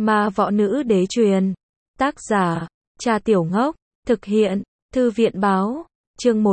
Ma võ nữ đế truyền. Tác giả, Trà Tiểu Ngốc. Thực hiện, Thư viện báo. Chương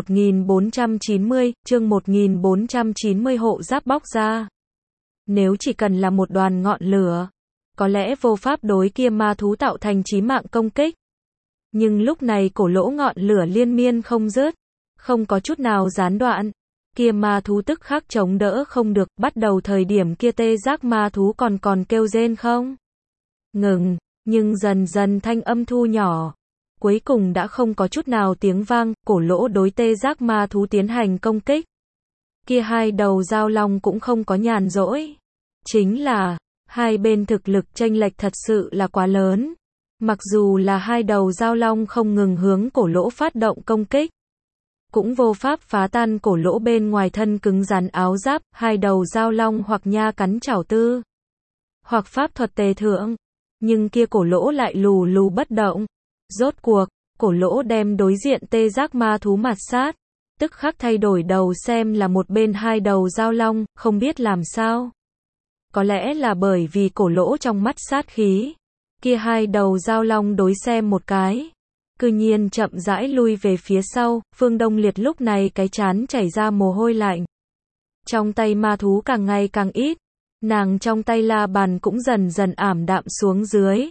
1490, hộ giáp bóc ra. Nếu chỉ cần là một đoàn ngọn lửa, có lẽ vô pháp đối kia ma thú tạo thành chí mạng công kích. Nhưng lúc này cổ lỗ ngọn lửa liên miên không dứt, không có chút nào gián đoạn. Kia ma thú tức khắc chống đỡ không được, bắt đầu thời điểm kia tê giác ma thú còn kêu rên không ngừng, nhưng dần dần thanh âm thu nhỏ. Cuối cùng đã không có chút nào tiếng vang, cổ lỗ đối tê giác ma thú tiến hành công kích. Kia hai đầu dao long cũng không có nhàn rỗi. Chính là, hai bên thực lực chênh lệch thật sự là quá lớn. Mặc dù là hai đầu dao long không ngừng hướng cổ lỗ phát động công kích, cũng vô pháp phá tan cổ lỗ bên ngoài thân cứng rắn áo giáp, hai đầu dao long hoặc nha cắn chảo tư, hoặc pháp thuật tề thượng. Nhưng kia cổ lỗ lại lù lù bất động. Rốt cuộc, cổ lỗ đem đối diện tê giác ma thú mạt sát, tức khắc thay đổi đầu xem là một bên hai đầu dao long, không biết làm sao. Có lẽ là bởi vì cổ lỗ trong mắt sát khí, kia hai đầu dao long đối xem một cái, cư nhiên chậm rãi lui về phía sau. Phương Đông Liệt lúc này cái trán chảy ra mồ hôi lạnh. Trong tay ma thú càng ngày càng ít, nàng trong tay la bàn cũng dần dần ảm đạm xuống dưới.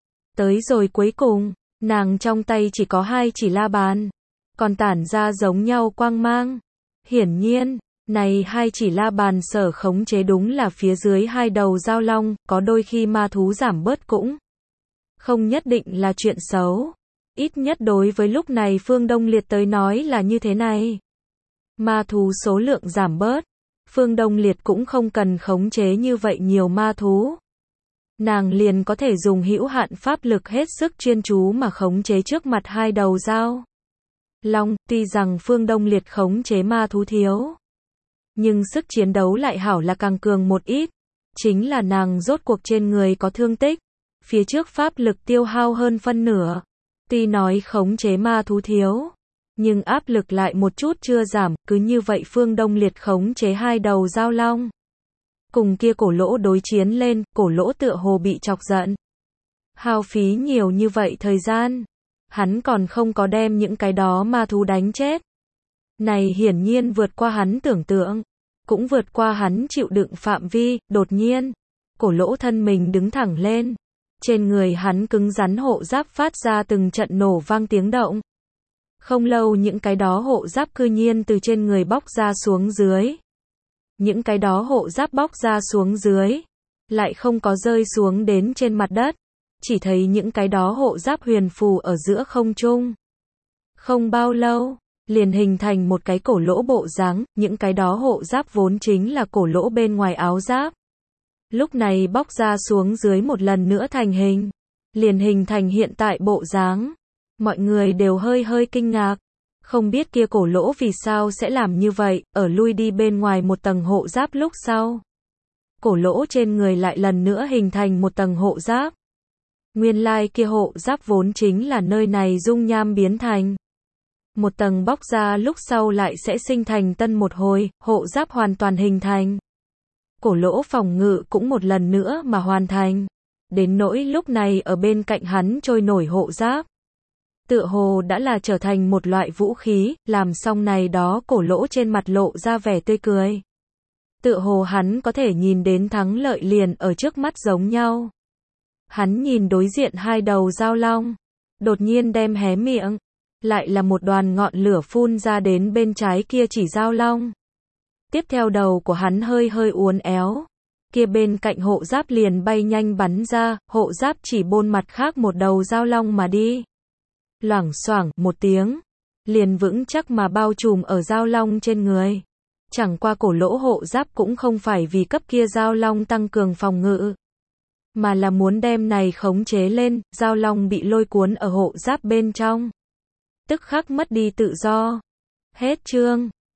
Tới rồi cuối cùng, nàng trong tay chỉ có hai chỉ la bàn, còn tản ra giống nhau quang mang. Hiển nhiên, này hai chỉ la bàn sở khống chế đúng là phía dưới hai đầu dao long, có đôi khi ma thú giảm bớt cũng không nhất định là chuyện xấu. Ít nhất đối với lúc này Phương Đông Liệt tới nói là như thế này. Ma thú số lượng giảm bớt, Phương Đông Liệt cũng không cần khống chế như vậy nhiều ma thú. Nàng liền có thể dùng hữu hạn pháp lực hết sức chuyên chú mà khống chế trước mặt hai đầu dao long. Tuy rằng Phương Đông Liệt khống chế ma thú thiếu, nhưng sức chiến đấu lại hảo là càng cường một ít. Chính là nàng rốt cuộc trên người có thương tích, phía trước pháp lực tiêu hao hơn phân nửa. Tuy nói khống chế ma thú thiếu, nhưng áp lực lại một chút chưa giảm. Cứ như vậy Phương Đông Liệt khống chế hai đầu dao long, cùng kia cổ lỗ đối chiến lên. Cổ lỗ tựa hồ bị chọc giận, hao phí nhiều như vậy thời gian, hắn còn không có đem những cái đó ma thú đánh chết. Này hiển nhiên vượt qua hắn tưởng tượng, cũng vượt qua hắn chịu đựng phạm vi. Đột nhiên, cổ lỗ thân mình đứng thẳng lên, trên người hắn cứng rắn hộ giáp phát ra từng trận nổ vang tiếng động. Không lâu những cái đó hộ giáp cư nhiên từ trên người bóc ra xuống dưới. Những cái đó hộ giáp bóc ra xuống dưới, lại không có rơi xuống đến trên mặt đất, chỉ thấy những cái đó hộ giáp huyền phù ở giữa không trung. Không bao lâu, liền hình thành một cái cổ lỗ bộ dáng. Những cái đó hộ giáp vốn chính là cổ lỗ bên ngoài áo giáp, lúc này bóc ra xuống dưới một lần nữa thành hình, liền hình thành hiện tại bộ dáng. Mọi người đều hơi kinh ngạc, không biết kia cổ lỗ vì sao sẽ làm như vậy. Ở lui đi bên ngoài một tầng hộ giáp lúc sau, cổ lỗ trên người lại lần nữa hình thành một tầng hộ giáp. Nguyên lai kia hộ giáp vốn chính là nơi này dung nham biến thành. Một tầng bóc ra lúc sau lại sẽ sinh thành tân một hồi, hộ giáp hoàn toàn hình thành. Cổ lỗ phòng ngự cũng một lần nữa mà hoàn thành. Đến nỗi lúc này ở bên cạnh hắn trôi nổi hộ giáp, tựa hồ đã là trở thành một loại vũ khí. Làm xong này đó, cổ lỗ trên mặt lộ ra vẻ tươi cười. Tựa hồ hắn có thể nhìn đến thắng lợi liền ở trước mắt giống nhau. Hắn nhìn đối diện hai đầu dao long, đột nhiên đem hé miệng, lại là một đoàn ngọn lửa phun ra đến bên trái kia chỉ dao long. Tiếp theo đầu của hắn hơi uốn éo, kia bên cạnh hộ giáp liền bay nhanh bắn ra, hộ giáp chỉ bôn mặt khác một đầu dao long mà đi. Loảng xoảng một tiếng, liền vững chắc mà bao trùm ở dao long trên người. Chẳng qua cổ lỗ hộ giáp cũng không phải vì cấp kia dao long tăng cường phòng ngự, mà là muốn đem này khống chế lên. Dao long bị lôi cuốn ở hộ giáp bên trong, tức khắc mất đi tự do. Hết chương.